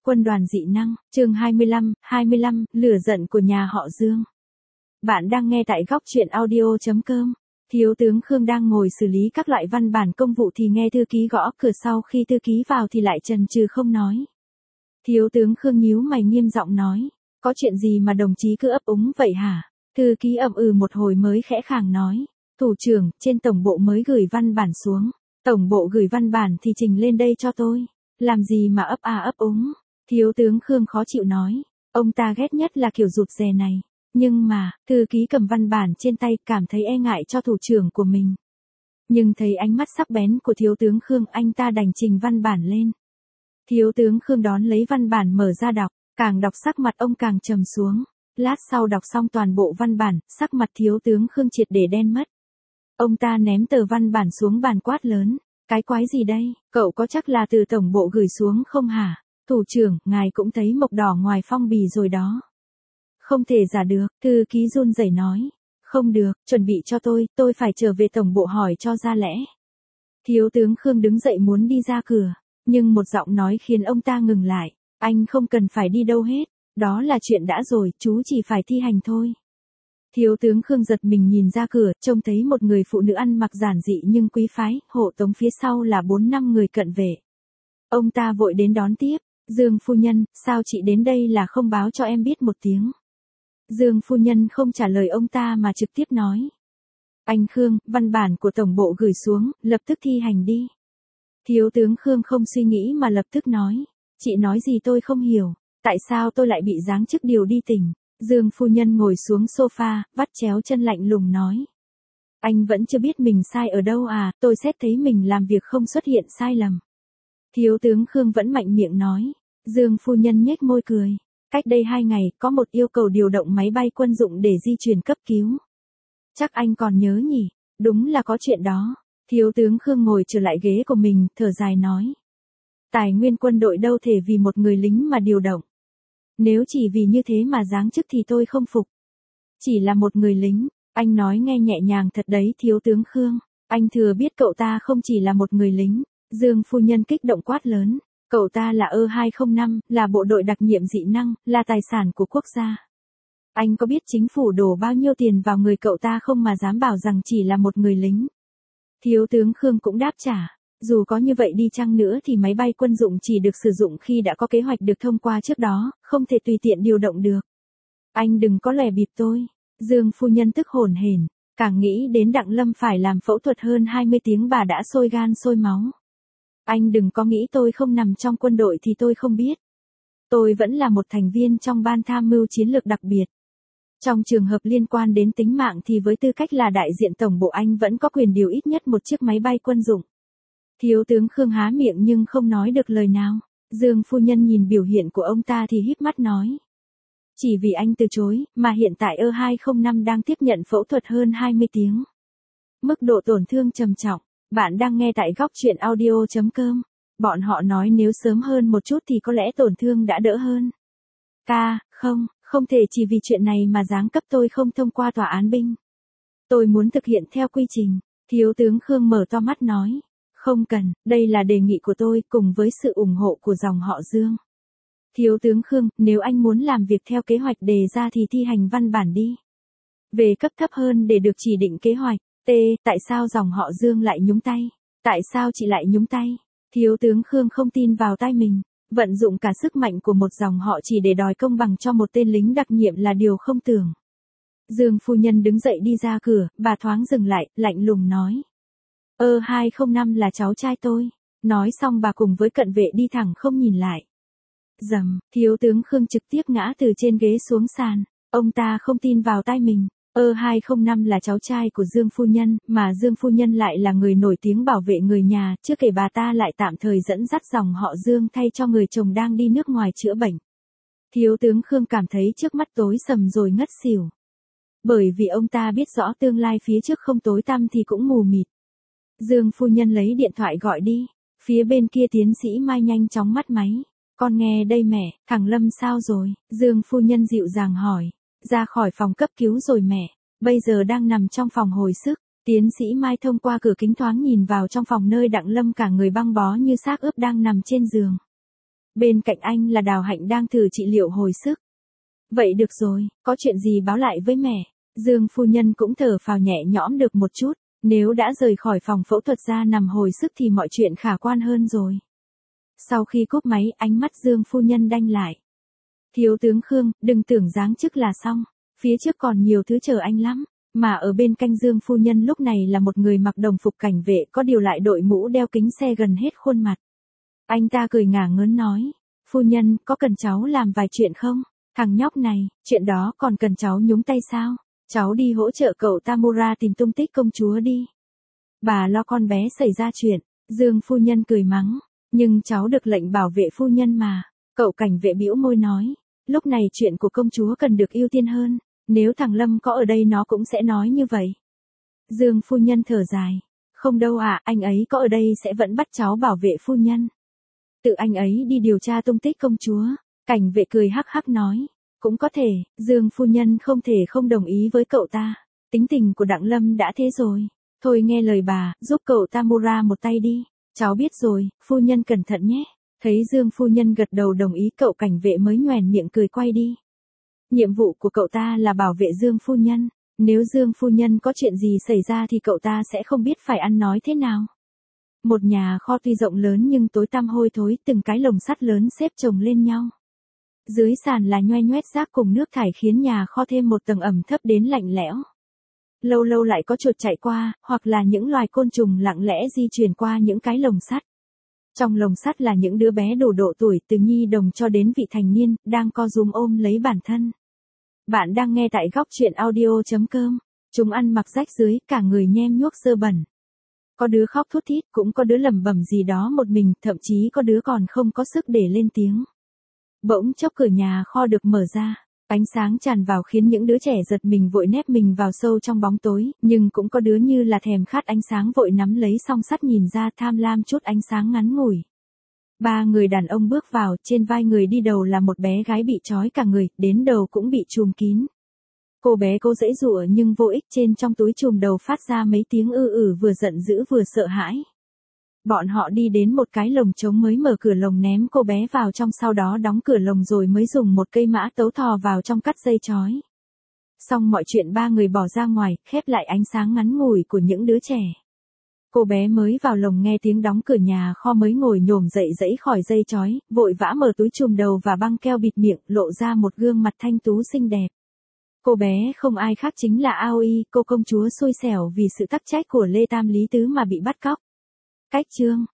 Quân đoàn dị năng, chương 25, lửa giận của nhà họ Dương. Bạn đang nghe tại góc truyện audio.com. Thiếu tướng Khương đang ngồi xử lý các loại văn bản công vụ thì nghe thư ký gõ cửa, sau khi thư ký vào thì lại chần chừ không nói. Thiếu tướng Khương nhíu mày nghiêm giọng nói, có chuyện gì mà đồng chí cứ ấp úng vậy hả? Thư ký ậm ừ một hồi mới khẽ khàng nói, thủ trưởng, trên tổng bộ mới gửi văn bản xuống. Tổng bộ gửi văn bản thì trình lên đây cho tôi. Làm gì mà ấp à ấp úng? Thiếu tướng Khương khó chịu nói, ông ta ghét nhất là kiểu rụt rè này. Nhưng mà, thư ký cầm văn bản trên tay cảm thấy e ngại cho thủ trưởng của mình. Nhưng thấy ánh mắt sắc bén của thiếu tướng Khương, anh ta đành trình văn bản lên. Thiếu tướng Khương đón lấy văn bản mở ra đọc, càng đọc sắc mặt ông càng trầm xuống. Lát sau đọc xong toàn bộ văn bản, sắc mặt thiếu tướng Khương triệt để đen mất. Ông ta ném tờ văn bản xuống bàn quát lớn, cái quái gì đây, cậu có chắc là từ tổng bộ gửi xuống không hả? Thủ trưởng, ngài cũng thấy mộc đỏ ngoài phong bì rồi đó. Không thể giả được, thư ký run rẩy nói. Không được, chuẩn bị cho tôi phải trở về tổng bộ hỏi cho ra lẽ. Thiếu tướng Khương đứng dậy muốn đi ra cửa, nhưng một giọng nói khiến ông ta ngừng lại. Anh không cần phải đi đâu hết, đó là chuyện đã rồi, chú chỉ phải thi hành thôi. Thiếu tướng Khương giật mình nhìn ra cửa, trông thấy một người phụ nữ ăn mặc giản dị nhưng quý phái, hộ tống phía sau là 4-5 người cận vệ. Ông ta vội đến đón tiếp, Dương phu nhân, sao chị đến đây là không báo cho em biết một tiếng? Dương phu nhân không trả lời ông ta mà trực tiếp nói. Anh Khương, văn bản của tổng bộ gửi xuống, lập tức thi hành đi. Thiếu tướng Khương không suy nghĩ mà lập tức nói. Chị nói gì tôi không hiểu, tại sao tôi lại bị giáng chức điều đi tỉnh? Dương phu nhân ngồi xuống sofa, vắt chéo chân lạnh lùng nói. Anh vẫn chưa biết mình sai ở đâu à, tôi xét thấy mình làm việc không xuất hiện sai lầm. Thiếu tướng Khương vẫn mạnh miệng nói. Dương phu nhân nhếch môi cười. Cách đây 2 ngày, có một yêu cầu điều động máy bay quân dụng để di chuyển cấp cứu. Chắc anh còn nhớ nhỉ, đúng là có chuyện đó. Thiếu tướng Khương ngồi trở lại ghế của mình, thở dài nói. Tài nguyên quân đội đâu thể vì một người lính mà điều động. Nếu chỉ vì như thế mà giáng chức thì tôi không phục. Chỉ là một người lính, anh nói nghe nhẹ nhàng thật đấy thiếu tướng Khương. Anh thừa biết cậu ta không chỉ là một người lính. Dương phu nhân kích động quát lớn. Cậu ta là E205, là bộ đội đặc nhiệm dị năng, là tài sản của quốc gia. Anh có biết chính phủ đổ bao nhiêu tiền vào người cậu ta không mà dám bảo rằng chỉ là một người lính? Thiếu tướng Khương cũng đáp trả. Dù có như vậy đi chăng nữa thì máy bay quân dụng chỉ được sử dụng khi đã có kế hoạch được thông qua trước đó, không thể tùy tiện điều động được. Anh đừng có lè bịp tôi. Dương phu nhân tức hổn hển, càng nghĩ đến Đặng Lâm phải làm phẫu thuật hơn 20 tiếng bà đã sôi gan sôi máu. Anh đừng có nghĩ tôi không nằm trong quân đội thì tôi không biết. Tôi vẫn là một thành viên trong ban tham mưu chiến lược đặc biệt. Trong trường hợp liên quan đến tính mạng thì với tư cách là đại diện tổng bộ anh vẫn có quyền điều ít nhất một chiếc máy bay quân dụng. Thiếu tướng Khương há miệng nhưng không nói được lời nào. Dương phu nhân nhìn biểu hiện của ông ta thì híp mắt nói. Chỉ vì anh từ chối, mà hiện tại E205 đang tiếp nhận phẫu thuật hơn 20 tiếng. Mức độ tổn thương trầm trọng. Bạn đang nghe tại góc truyện audio.com. Bọn họ nói nếu sớm hơn một chút thì có lẽ tổn thương đã đỡ hơn. Không thể chỉ vì chuyện này mà giáng cấp tôi không thông qua tòa án binh. Tôi muốn thực hiện theo quy trình. Thiếu tướng Khương mở to mắt nói. Không cần, đây là đề nghị của tôi cùng với sự ủng hộ của dòng họ Dương. Thiếu tướng Khương, nếu anh muốn làm việc theo kế hoạch đề ra thì thi hành văn bản đi. Về cấp thấp hơn để được chỉ định kế hoạch. Tại sao dòng họ Dương lại nhúng tay? Tại sao chị lại nhúng tay? Thiếu tướng Khương không tin vào tai mình. Vận dụng cả sức mạnh của một dòng họ chỉ để đòi công bằng cho một tên lính đặc nhiệm là điều không tưởng. Dương phu nhân đứng dậy đi ra cửa, bà thoáng dừng lại, lạnh lùng nói. E205 là cháu trai tôi. Nói xong bà cùng với cận vệ đi thẳng không nhìn lại. Rầm, thiếu tướng Khương trực tiếp ngã từ trên ghế xuống sàn. Ông ta không tin vào tai mình. E205 là cháu trai của Dương phu nhân, mà Dương phu nhân lại là người nổi tiếng bảo vệ người nhà, chưa kể bà ta lại tạm thời dẫn dắt dòng họ Dương thay cho người chồng đang đi nước ngoài chữa bệnh. Thiếu tướng Khương cảm thấy trước mắt tối sầm rồi ngất xỉu. Bởi vì ông ta biết rõ tương lai phía trước không tối tăm thì cũng mù mịt. Dương phu nhân lấy điện thoại gọi đi. Phía bên kia tiến sĩ Mai nhanh chóng bắt máy. Con nghe đây mẹ, thằng Lâm sao rồi? Dương phu nhân dịu dàng hỏi. Ra khỏi phòng cấp cứu rồi mẹ, bây giờ đang nằm trong phòng hồi sức. Tiến sĩ Mai thông qua cửa kính thoáng nhìn vào trong phòng nơi Đặng Lâm cả người băng bó như xác ướp đang nằm trên giường. Bên cạnh anh là Đào Hạnh đang thử trị liệu hồi sức. Vậy được rồi, có chuyện gì báo lại với mẹ. Dương phu nhân cũng thở phào nhẹ nhõm được một chút, nếu đã rời khỏi phòng phẫu thuật ra nằm hồi sức thì mọi chuyện khả quan hơn rồi. Sau khi cúp máy, ánh mắt Dương phu nhân đanh lại. Thiếu tướng Khương, đừng tưởng giáng chức là xong, phía trước còn nhiều thứ chờ anh lắm. Mà ở bên cạnh Dương phu nhân lúc này là một người mặc đồng phục cảnh vệ, có điều lại đội mũ đeo kính xe gần hết khuôn mặt. Anh ta cười ngả ngớn nói, phu nhân, có cần cháu làm vài chuyện không? Thằng nhóc này, chuyện đó còn cần cháu nhúng tay sao? Cháu đi hỗ trợ cậu Tamura tìm tung tích công chúa đi. Bà lo con bé xảy ra chuyện, Dương phu nhân cười mắng, nhưng cháu được lệnh bảo vệ phu nhân mà. Cậu cảnh vệ bĩu môi nói, lúc này chuyện của công chúa cần được ưu tiên hơn, nếu thằng Lâm có ở đây nó cũng sẽ nói như vậy. Dương phu nhân thở dài, không đâu ạ, anh ấy có ở đây sẽ vẫn bắt cháu bảo vệ phu nhân. Tự anh ấy đi điều tra tung tích công chúa. Cảnh vệ cười hắc hắc nói, cũng có thể, Dương phu nhân không thể không đồng ý với cậu ta. Tính tình của Đặng Lâm đã thế rồi. Thôi nghe lời bà, giúp cậu Tamura một tay đi. Cháu biết rồi, phu nhân cẩn thận nhé. Thấy Dương phu nhân gật đầu đồng ý, cậu cảnh vệ mới nhoẻn miệng cười quay đi. Nhiệm vụ của cậu ta là bảo vệ Dương phu nhân. Nếu Dương phu nhân có chuyện gì xảy ra thì cậu ta sẽ không biết phải ăn nói thế nào. Một nhà kho tuy rộng lớn nhưng tối tăm hôi thối, từng cái lồng sắt lớn xếp chồng lên nhau. Dưới sàn là nhoe nhoét rác cùng nước thải khiến nhà kho thêm một tầng ẩm thấp đến lạnh lẽo. Lâu lâu lại có chuột chạy qua, hoặc là những loài côn trùng lặng lẽ di chuyển qua những cái lồng sắt. Trong lồng sắt là những đứa bé đủ độ tuổi từ nhi đồng cho đến vị thành niên, đang co rúm ôm lấy bản thân. Bạn đang nghe tại góc truyện audio.com. Chúng ăn mặc rách dưới, cả người nhem nhuốc dơ bẩn. Có đứa khóc thút thít, cũng có đứa lẩm bẩm gì đó một mình, thậm chí có đứa còn không có sức để lên tiếng. Bỗng chốc cửa nhà kho được mở ra, ánh sáng tràn vào khiến những đứa trẻ giật mình vội nép mình vào sâu trong bóng tối, nhưng cũng có đứa như là thèm khát ánh sáng vội nắm lấy song sắt nhìn ra tham lam chút ánh sáng ngắn ngủi. 3 người đàn ông bước vào, trên vai người đi đầu là một bé gái bị trói cả người, đến đầu cũng bị trùm kín. Cô bé cố giãy giụa nhưng vô ích, trên trong túi trùm đầu phát ra mấy tiếng vừa giận dữ vừa sợ hãi. Bọn họ đi đến một cái lồng trống mới mở cửa lồng ném cô bé vào trong, sau đó đóng cửa lồng rồi mới dùng một cây mã tấu thò vào trong cắt dây trói. Xong mọi chuyện, 3 người bỏ ra ngoài, khép lại ánh sáng ngắn ngủi của những đứa trẻ. Cô bé mới vào lồng nghe tiếng đóng cửa nhà kho mới ngồi nhổm dậy giãy khỏi dây trói, vội vã mở túi trùm đầu và băng keo bịt miệng, lộ ra một gương mặt thanh tú xinh đẹp. Cô bé không ai khác chính là Aoi, cô công chúa xui xẻo vì sự tắc trách của Lê Tam Lý Tứ mà bị bắt cóc. Cách chương